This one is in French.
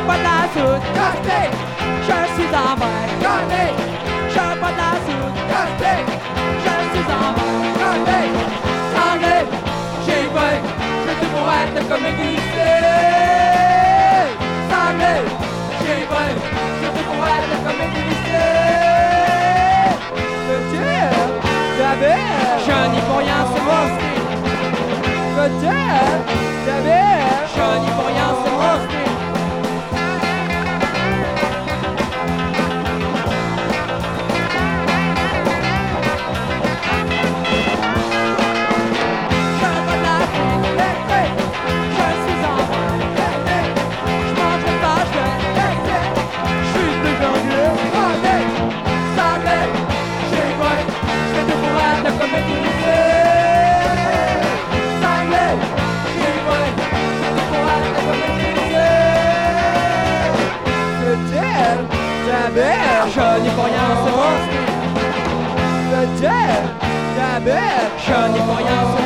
bois de la soude, Casse-pipe, je suis en mer. casse-pipe, Je bois de la soude, casse-pipe, je suis en mer. casse-pipe. Sanglé, j'ai faim, je veux tout pour être comme un glissé. Sanglé, j'ai faim, je veux tout pour être comme un glissé. Je n'y pour rien, c'est moi. Je n'y pour rien, c'est moi. Je veux de la vie, je suis en mer. Je mange pas, je suis plus glorieux. Sanglé, j'ai faim, je veux tout pour être comme un glissé. Sanglé, j'ai faim, je veux tout pour être comme un glissé. Je n'y pour rien, c'est moi. Je n'y pour rien, c'est